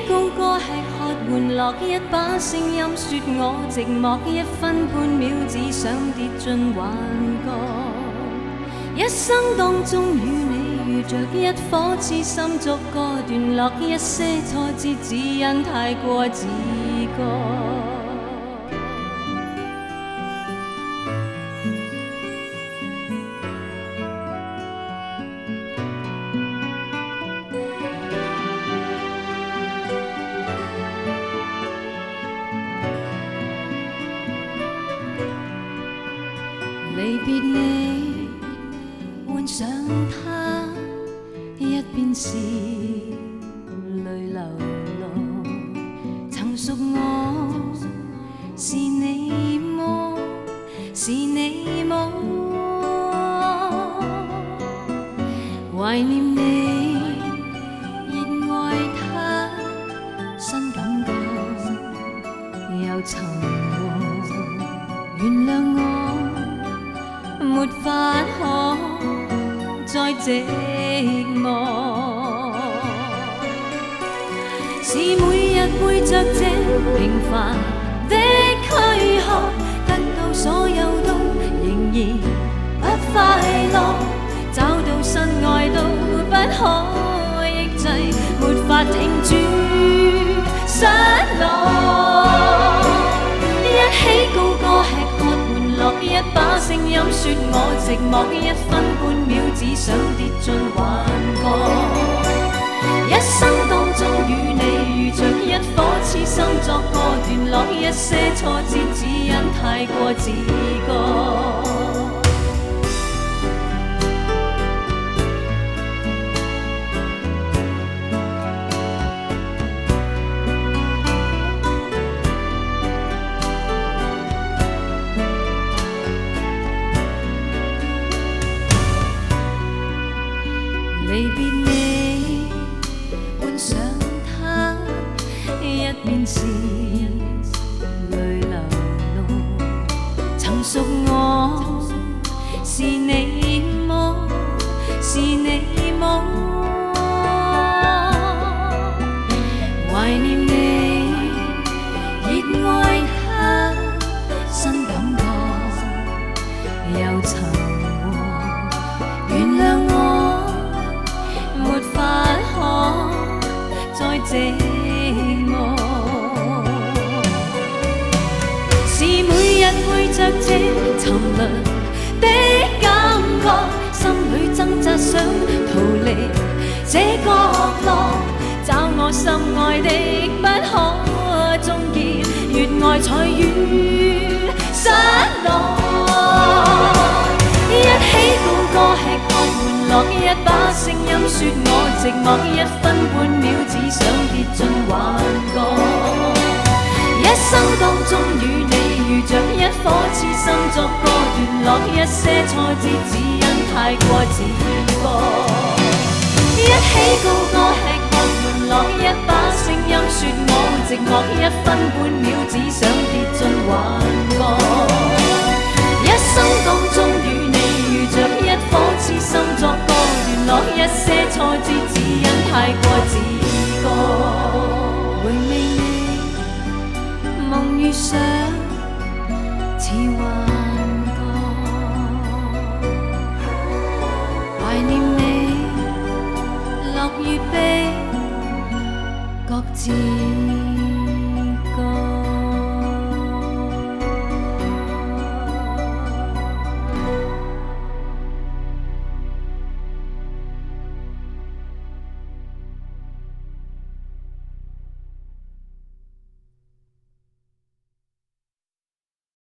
高歌吃喝玩樂，一把聲音說我寂寞，一分半秒只想跌進幻覺。一生當中與你遇着一顆痴心逐個段落，一些挫折只因太過自覺。離別你，換上他，一邊是淚流落。曾屬我，是你麼？是你麼？懷念你，熱愛他，新感覺又沉默。原諒我。沒法可再寂寞，是每日背着這平凡的軀殼，得到所有都仍然不快樂，找到新愛都不可抑制，沒法停住失落，一起高歌吃喝玩樂，一把聲音說我寂寞，一分半秒只想跌進幻覺。一生當中與你遇着一顆痴心作個段落，一些挫折只因太過自覺。離別你，換上他，一邊是淚流露。曾屬我，是你麼？是你麼？懷念你，熱愛他，新感覺又沉默。原諒我。沒法可再寂寞，是每日背着這沉淪的感覺，心裏掙扎想逃離這角落，找我心愛的不可終結，越愛才越失落。一起高歌吃喝玩樂，一把聲音說我寂寞，一分半秒只想跌進幻覺。一生當中與你遇着一顆痴心作個段落，一些挫折只因太過自覺。一起高歌吃喝玩樂，一把聲音說我寂寞，一分半秒只想跌進幻覺。一生當中與你遇着一顆痴心作個段落，一些挫折只因太過自覺。榮未你夢遇上似幻覺，懷念你樂與悲各自